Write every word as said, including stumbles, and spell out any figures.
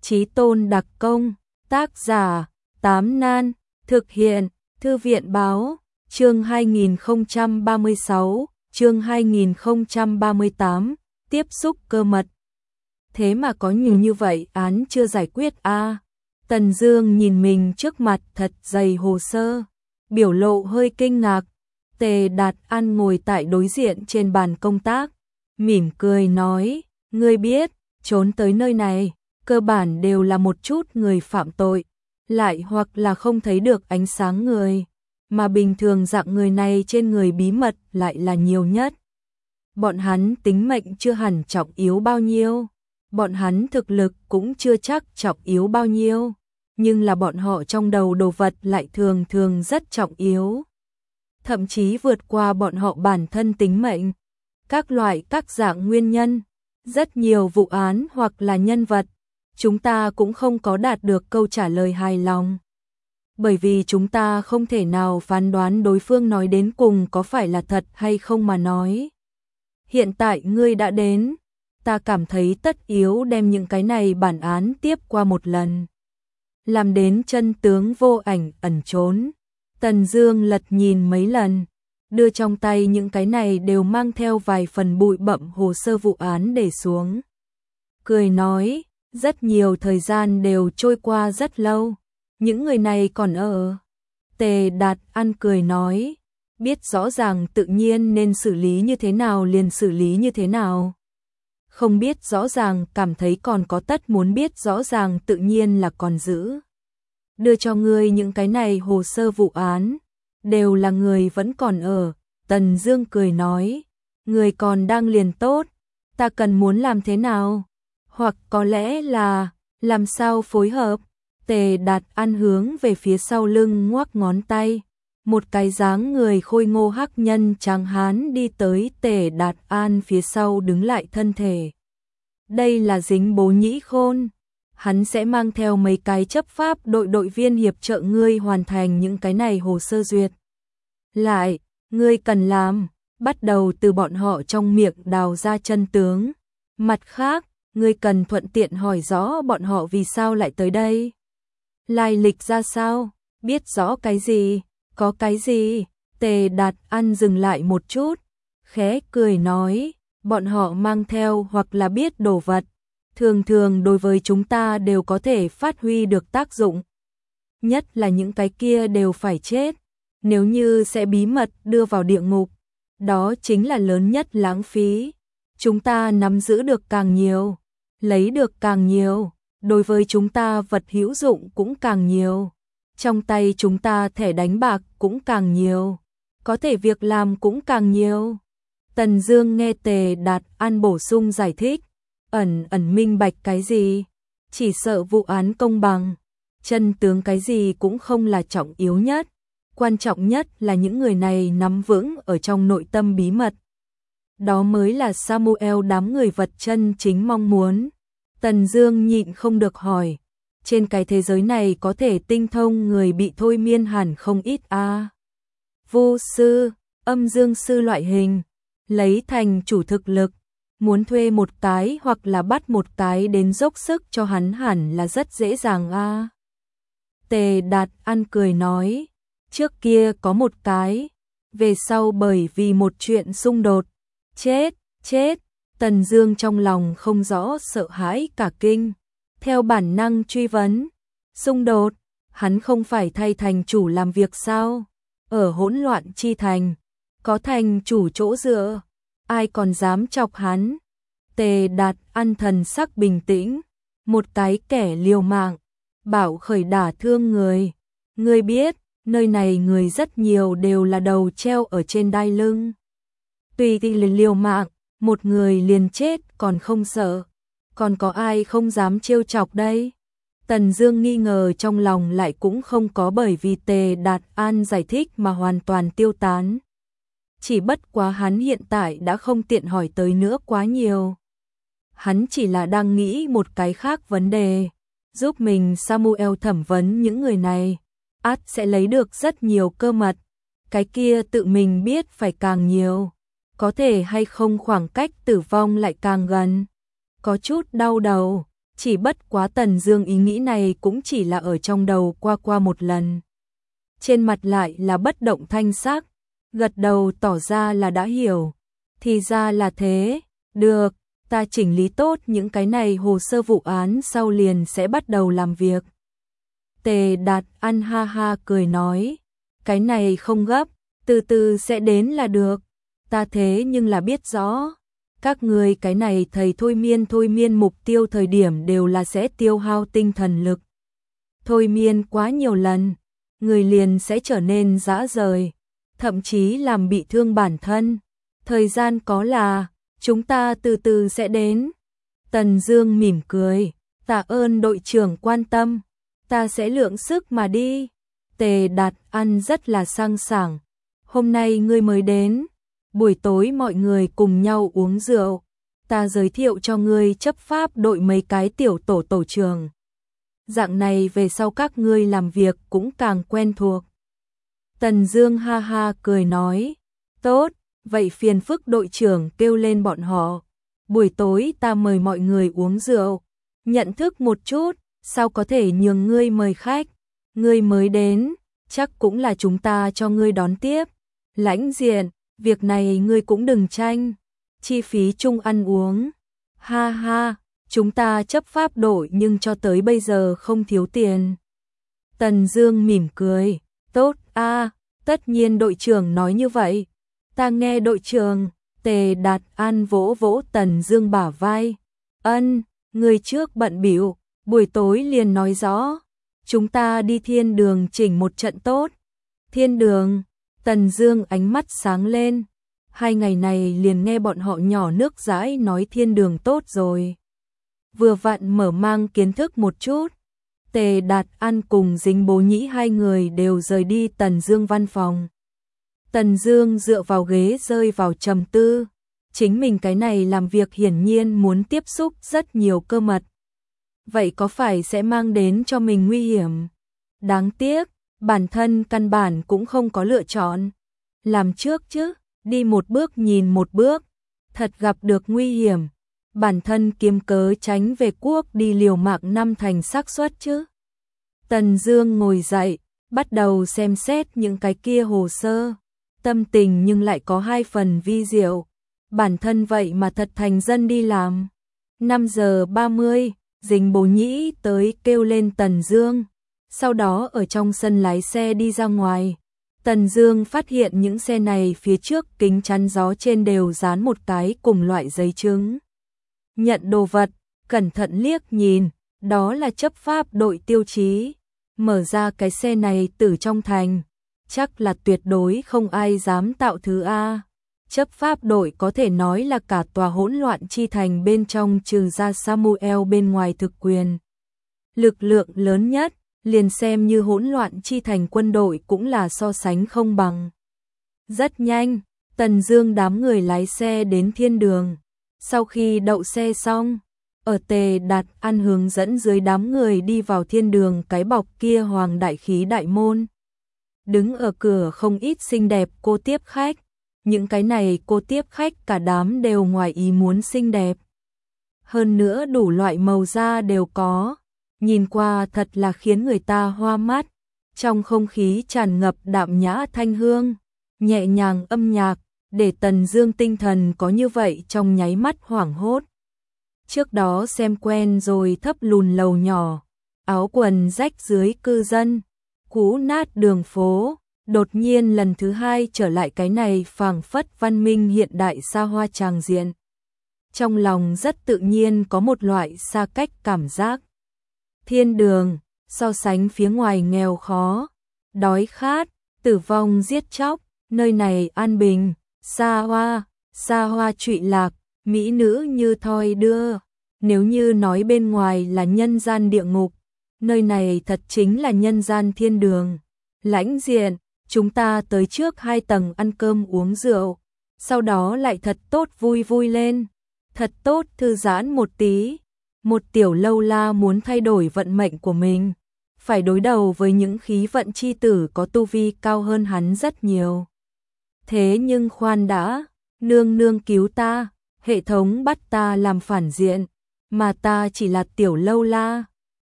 Chí tôn đặc công, tác giả, Tám Nan, thực hiện, Thư viện báo, chương hai nghìn không trăm ba mươi sáu, chương hai nghìn không trăm ba mươi tám, tiếp xúc cơ mật. Thế mà có nhiều như vậy án chưa giải quyết a à. Tần Dương nhìn mình trước mặt thật dày hồ sơ, biểu lộ hơi kinh ngạc. Tề Đạt An ngồi tại đối diện trên bàn công tác, mỉm cười nói, ngươi biết, trốn tới nơi này, cơ bản đều là một chút người phạm tội, lại hoặc là không thấy được ánh sáng người, mà bình thường dạng người này trên người bí mật lại là nhiều nhất. Bọn hắn tính mệnh chưa hẳn trọng yếu bao nhiêu, bọn hắn thực lực cũng chưa chắc trọng yếu bao nhiêu, nhưng là bọn họ trong đầu đồ vật lại thường thường rất trọng yếu, thậm chí vượt qua bọn họ bản thân tính mệnh. Các loại các dạng nguyên nhân, rất nhiều vụ án hoặc là nhân vật, chúng ta cũng không có đạt được câu trả lời hài lòng. Bởi vì chúng ta không thể nào phán đoán đối phương nói đến cùng có phải là thật hay không mà nói. Hiện tại ngươi đã đến, ta cảm thấy tất yếu đem những cái này bản án tiếp qua một lần, làm đến chân tướng vô ảnh ẩn trốn. Tần Dương lật nhìn mấy lần, đưa trong tay những cái này đều mang theo vài phần bụi bặm hồ sơ vụ án để xuống. Cười nói, rất nhiều thời gian đều trôi qua rất lâu, những người này còn ở. Tề Đạt An cười nói, biết rõ ràng tự nhiên nên xử lý như thế nào liền xử lý như thế nào. Không biết rõ ràng cảm thấy còn có tất muốn biết rõ ràng tự nhiên là còn giữ. Đưa cho ngươi những cái này hồ sơ vụ án, đều là người vẫn còn ở. Tần Dương cười nói, người còn đang liền tốt, ta cần muốn làm thế nào? Hoặc có lẽ là, làm sao phối hợp? Tề Đạt An hướng về phía sau lưng ngoắc ngón tay. Một cái dáng người khôi ngô hắc nhân tráng hán đi tới Tề Đạt An phía sau đứng lại thân thể. Đây là Dính Bố Nhĩ Khôn. Hắn sẽ mang theo mấy cái chấp pháp đội đội viên hiệp trợ ngươi hoàn thành những cái này hồ sơ duyệt. Lại, ngươi cần làm, bắt đầu từ bọn họ trong miệng đào ra chân tướng. Mặt khác, ngươi cần thuận tiện hỏi rõ bọn họ vì sao lại tới đây. Lai lịch ra sao, biết rõ cái gì, có cái gì. Tề Đạt An dừng lại một chút, khẽ cười nói, bọn họ mang theo hoặc là biết đồ vật, thường thường đối với chúng ta đều có thể phát huy được tác dụng. Nhất là những cái kia đều phải chết, nếu như sẽ bí mật đưa vào địa ngục, đó chính là lớn nhất lãng phí. Chúng ta nắm giữ được càng nhiều, lấy được càng nhiều, đối với chúng ta vật hữu dụng cũng càng nhiều. Trong tay chúng ta thẻ đánh bạc cũng càng nhiều, có thể việc làm cũng càng nhiều. Tần Dương nghe Tề Đạt An bổ sung giải thích, ẩn ẩn minh bạch cái gì, chỉ sợ vụ án công bằng, chân tướng cái gì cũng không là trọng yếu nhất, quan trọng nhất là những người này nắm vững ở trong nội tâm bí mật. Đó mới là Samuel đám người vật chân chính mong muốn. Tần Dương nhịn không được hỏi, trên cái thế giới này có thể tinh thông người bị thôi miên hẳn không ít a. À? Vô sư, âm dương sư loại hình, lấy thành chủ thực lực, muốn thuê một cái hoặc là bắt một cái đến dốc sức cho hắn hẳn là rất dễ dàng a. À? Tề Đạt An cười nói, trước kia có một cái, về sau bởi vì một chuyện xung đột, chết, chết. Tần Dương trong lòng không rõ sợ hãi cả kinh, theo bản năng truy vấn, xung đột, hắn không phải thay thành chủ làm việc sao? Ở hỗn loạn chi thành, có thành chủ chỗ dựa, ai còn dám chọc hắn? Tề Đạt An thần sắc bình tĩnh, một cái kẻ liều mạng, bảo khởi đả thương người. Ngươi biết, nơi này người rất nhiều đều là đầu treo ở trên đai lưng. Tùy thì liều mạng, một người liền chết còn không sợ, còn có ai không dám trêu chọc đây? Tần Dương nghi ngờ trong lòng lại cũng không có bởi vì Tề Đạt An giải thích mà hoàn toàn tiêu tán. Chỉ bất quá hắn hiện tại đã không tiện hỏi tới nữa quá nhiều. Hắn chỉ là đang nghĩ một cái khác vấn đề, giúp mình Samuel thẩm vấn những người này, ắt sẽ lấy được rất nhiều cơ mật, cái kia tự mình biết phải càng nhiều. Có thể hay không khoảng cách tử vong lại càng gần. Có chút đau đầu, Chỉ bất quá Tần Dương ý nghĩ này cũng chỉ là ở trong đầu qua qua một lần. Trên mặt lại là bất động thanh sắc, gật đầu tỏ ra là đã hiểu. Thì ra là thế, được, ta chỉnh lý tốt những cái này hồ sơ vụ án sau liền sẽ bắt đầu làm việc. Tề Đạt ăn ha ha cười nói, cái này không gấp, từ từ sẽ đến là được. Ta thế nhưng là biết rõ, các người cái này thầy thôi miên thôi miên mục tiêu thời điểm đều là sẽ tiêu hao tinh thần lực. Thôi miên quá nhiều lần, người liền sẽ trở nên dã rời, thậm chí làm bị thương bản thân. Thời gian có là, chúng ta từ từ sẽ đến. Tần Dương mỉm cười, tạ ơn đội trưởng quan tâm, ta sẽ lượng sức mà đi. Tề Đạt ăn rất là sang sảng, hôm nay ngươi mới đến, buổi tối mọi người cùng nhau uống rượu, ta giới thiệu cho ngươi chấp pháp đội mấy cái tiểu tổ tổ trưởng. Dạng này về sau các ngươi làm việc cũng càng quen thuộc. Tần Dương ha ha cười nói, tốt, vậy phiền phức đội trưởng kêu lên bọn họ. Buổi tối ta mời mọi người uống rượu, nhận thức một chút, sao có thể nhường ngươi mời khách. Ngươi mới đến, chắc cũng là chúng ta cho ngươi đón tiếp. Lãnh Diện, việc này ngươi cũng đừng tranh, chi phí chung ăn uống. Ha ha, chúng ta chấp pháp đội nhưng cho tới bây giờ không thiếu tiền. Tần Dương mỉm cười, tốt a, tất nhiên đội trưởng nói như vậy. Ta nghe đội trưởng. Tề Đạt An vỗ vỗ Tần Dương bả vai. Ân, người trước bận bịu, buổi tối liền nói rõ. Chúng ta đi thiên đường chỉnh một trận tốt. Thiên đường, Tần Dương ánh mắt sáng lên. Hai ngày này liền nghe bọn họ nhỏ nước dãi nói thiên đường tốt rồi. Vừa vặn mở mang kiến thức một chút. Tề Đạt An cùng Dính Bố Nhĩ hai người đều rời đi Tần Dương văn phòng. Tần Dương dựa vào ghế rơi vào trầm tư, chính mình cái này làm việc hiển nhiên muốn tiếp xúc rất nhiều cơ mật. Vậy có phải sẽ mang đến cho mình nguy hiểm? Đáng tiếc, bản thân căn bản cũng không có lựa chọn. Làm trước chứ, đi một bước nhìn một bước, thật gặp được nguy hiểm, bản thân kiếm cớ tránh về quốc đi liều mạng năm thành xác suất chứ. Tần Dương ngồi dậy, bắt đầu xem xét những cái kia hồ sơ. Tâm tình nhưng lại có hai phần vi diệu, bản thân vậy mà thật thành dân đi làm. năm giờ ba mươi, Dính Bố Nhĩ tới kêu lên Tần Dương, sau đó ở trong sân lái xe đi ra ngoài. Tần Dương phát hiện những xe này phía trước kính chắn gió trên đều dán một cái cùng loại giấy chứng nhận đồ vật, cẩn thận liếc nhìn, đó là chấp pháp đội tiêu chí. Mở ra cái xe này từ trong thành, chắc là tuyệt đối không ai dám tạo thứ A. Chấp pháp đội có thể nói là cả tòa hỗn loạn chi thành bên trong trừ ra Samuel bên ngoài thực quyền. Lực lượng lớn nhất, liền xem như hỗn loạn chi thành quân đội cũng là so sánh không bằng. Rất nhanh, Tần Dương đám người lái xe đến thiên đường. Sau khi đậu xe xong, ở Tề Đạt An hướng dẫn dưới đám người đi vào thiên đường cái bọc kia hoàng đại khí đại môn. Đứng ở cửa không ít xinh đẹp cô tiếp khách, những cái này cô tiếp khách cả đám đều ngoài ý muốn xinh đẹp. Hơn nữa đủ loại màu da đều có, nhìn qua thật là khiến người ta hoa mắt. Trong không khí tràn ngập đạm nhã thanh hương, nhẹ nhàng âm nhạc, để Tần Dương tinh thần có như vậy trong nháy mắt hoảng hốt. Trước đó xem quen rồi thấp lùn lầu nhỏ, áo quần rách dưới cư dân, cũ nát đường phố, đột nhiên lần thứ hai trở lại cái này phảng phất văn minh hiện đại xa hoa tràng diện. Trong lòng rất tự nhiên có một loại xa cách cảm giác. Thiên đường, so sánh phía ngoài nghèo khó, đói khát, tử vong giết chóc, nơi này an bình, xa hoa, xa hoa trụy lạc, mỹ nữ như thoi đưa. Nếu như nói bên ngoài là nhân gian địa ngục, nơi này thật chính là nhân gian thiên đường. Lãnh Diện, chúng ta tới trước hai tầng ăn cơm uống rượu, sau đó lại thật tốt vui vui lên, thật tốt thư giãn một tí. Một tiểu lâu la muốn thay đổi vận mệnh của mình, phải đối đầu với những khí vận chi tử có tu vi cao hơn hắn rất nhiều. Thế nhưng khoan đã, nương nương cứu ta, hệ thống bắt ta làm phản diện, mà ta chỉ là tiểu lâu la.